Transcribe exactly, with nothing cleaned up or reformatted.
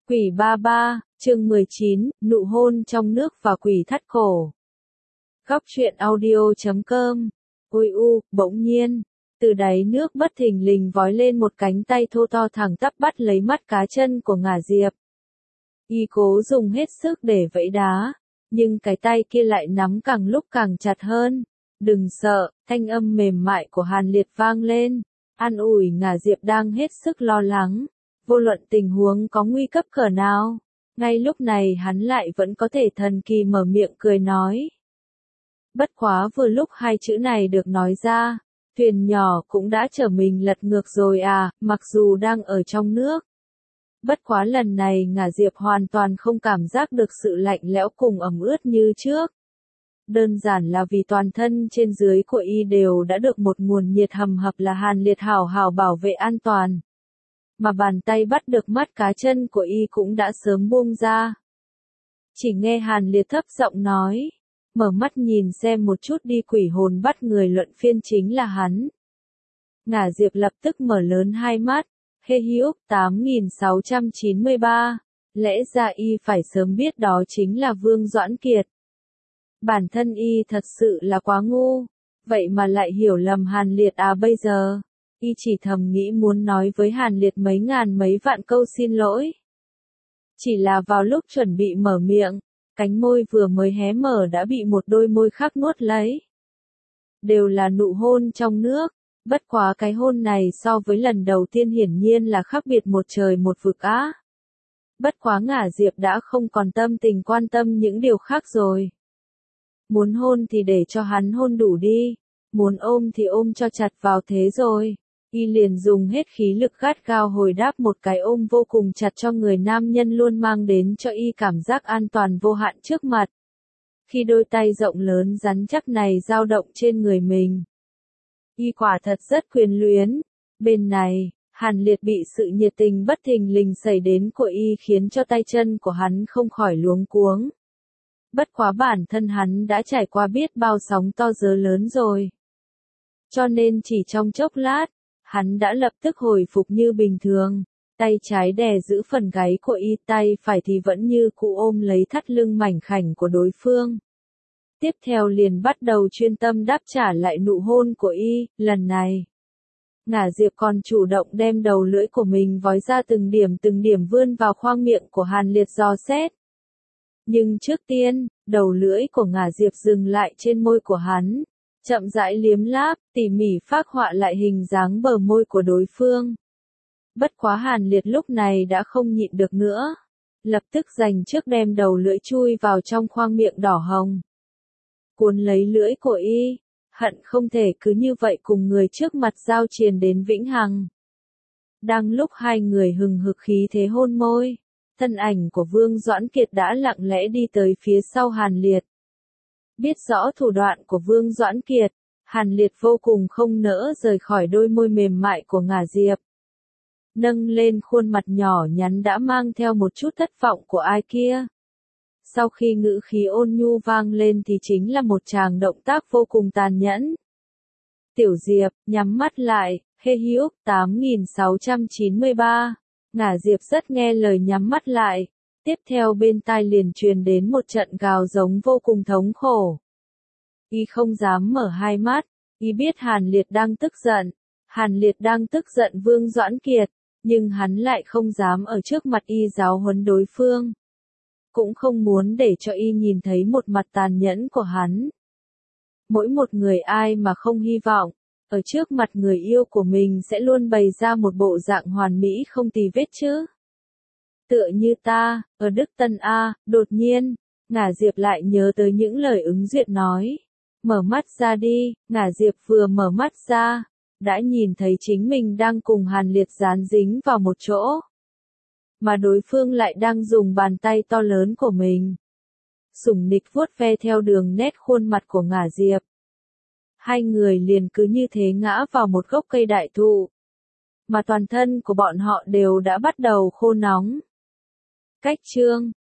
Quỷ ba ba, chương mười chín, nụ hôn trong nước và quỷ thắt cổ. Góc truyện audio chấm com. Ôi u, bỗng nhiên, từ đáy nước bất thình lình vói lên một cánh tay thô to thẳng tắp bắt lấy mắt cá chân của Ngả Diệp. Y cố dùng hết sức để vẫy đá, nhưng cái tay kia lại nắm càng lúc càng chặt hơn. Đừng sợ, thanh âm mềm mại của Hàn Liệt vang lên, an ủi Ngả Diệp đang hết sức lo lắng. Vô luận tình huống có nguy cấp cỡ nào, ngay lúc này hắn lại vẫn có thể thần kỳ mở miệng cười nói. Bất quá vừa lúc hai chữ này được nói ra, thuyền nhỏ cũng đã trở mình lật ngược rồi à, mặc dù đang ở trong nước. Bất quá lần này Ngả Diệp hoàn toàn không cảm giác được sự lạnh lẽo cùng ẩm ướt như trước. Đơn giản là vì toàn thân trên dưới của y đều đã được một nguồn nhiệt hầm hập là Hàn Liệt hào hào bảo vệ an toàn. Mà bàn tay bắt được mắt cá chân của y cũng đã sớm buông ra. Chỉ nghe Hàn Liệt thấp giọng nói, mở mắt nhìn xem một chút đi, quỷ hồn bắt người luận phiên chính là hắn. Ngả Diệp lập tức mở lớn hai mắt, hê hữu, tám nghìn sáu trăm chín mươi ba, lẽ ra y phải sớm biết đó chính là Vương Doãn Kiệt. Bản thân y thật sự là quá ngu, vậy mà lại hiểu lầm Hàn Liệt à bây giờ. Y chỉ thầm nghĩ muốn nói với Hàn Liệt mấy ngàn mấy vạn câu xin lỗi. Chỉ là vào lúc chuẩn bị mở miệng, cánh môi vừa mới hé mở đã bị một đôi môi khác nuốt lấy. Đều là nụ hôn trong nước, bất quá cái hôn này so với lần đầu tiên hiển nhiên là khác biệt một trời một vực á. Bất quá Ngả Diệp đã không còn tâm tình quan tâm những điều khác rồi. Muốn hôn thì để cho hắn hôn đủ đi, muốn ôm thì ôm cho chặt vào thế rồi. Y liền dùng hết khí lực gắt gao hồi đáp một cái ôm vô cùng chặt cho người nam nhân luôn mang đến cho y cảm giác an toàn vô hạn trước mặt. Khi đôi tay rộng lớn rắn chắc này dao động trên người mình, y quả thật rất quyền luyến. Bên này, Hàn Liệt bị sự nhiệt tình bất thình lình xảy đến của y khiến cho tay chân của hắn không khỏi luống cuống. Bất quá bản thân hắn đã trải qua biết bao sóng to gió lớn rồi. Cho nên chỉ trong chốc lát, hắn đã lập tức hồi phục như bình thường, tay trái đè giữ phần gáy của y, tay phải thì vẫn như cũ ôm lấy thắt lưng mảnh khảnh của đối phương. Tiếp theo liền bắt đầu chuyên tâm đáp trả lại nụ hôn của y, lần này. Ngả Diệp còn chủ động đem đầu lưỡi của mình vói ra từng điểm từng điểm vươn vào khoang miệng của Hàn Liệt dò xét. Nhưng trước tiên, đầu lưỡi của Ngả Diệp dừng lại trên môi của hắn. Chậm rãi liếm láp, tỉ mỉ phác họa lại hình dáng bờ môi của đối phương. Bất quá Hàn Liệt lúc này đã không nhịn được nữa. Lập tức dành trước đem đầu lưỡi chui vào trong khoang miệng đỏ hồng. Cuốn lấy lưỡi của y, hận không thể cứ như vậy cùng người trước mặt giao triền đến vĩnh hằng. Đang lúc hai người hừng hực khí thế hôn môi, thân ảnh của Vương Doãn Kiệt đã lặng lẽ đi tới phía sau Hàn Liệt. Biết rõ thủ đoạn của Vương Doãn Kiệt, Hàn Liệt vô cùng không nỡ rời khỏi đôi môi mềm mại của Ngả Diệp. Nâng lên khuôn mặt nhỏ nhắn đã mang theo một chút thất vọng của ai kia. Sau khi ngữ khí ôn nhu vang lên thì chính là một tràng động tác vô cùng tàn nhẫn. Tiểu Diệp, nhắm mắt lại, hê hữu, tám nghìn sáu trăm chín mươi ba. Ngả Diệp rất nghe lời nhắm mắt lại. Tiếp theo bên tai liền truyền đến một trận gào giống vô cùng thống khổ. Y không dám mở hai mắt, y biết Hàn Liệt đang tức giận, Hàn Liệt đang tức giận Vương Doãn Kiệt, nhưng hắn lại không dám ở trước mặt y giáo huấn đối phương. Cũng không muốn để cho y nhìn thấy một mặt tàn nhẫn của hắn. Mỗi một người ai mà không hy vọng, ở trước mặt người yêu của mình sẽ luôn bày ra một bộ dạng hoàn mỹ không tì vết chứ. Tựa như ta, ở Đức Tân A, đột nhiên, Ngả Diệp lại nhớ tới những lời ứng duyệt nói. Mở mắt ra đi, Ngả Diệp vừa mở mắt ra, đã nhìn thấy chính mình đang cùng Hàn Liệt dán dính vào một chỗ. Mà đối phương lại đang dùng bàn tay to lớn của mình sủng nịch vuốt ve theo đường nét khuôn mặt của Ngả Diệp. Hai người liền cứ như thế ngã vào một gốc cây đại thụ. Mà toàn thân của bọn họ đều đã bắt đầu khô nóng. Cách chương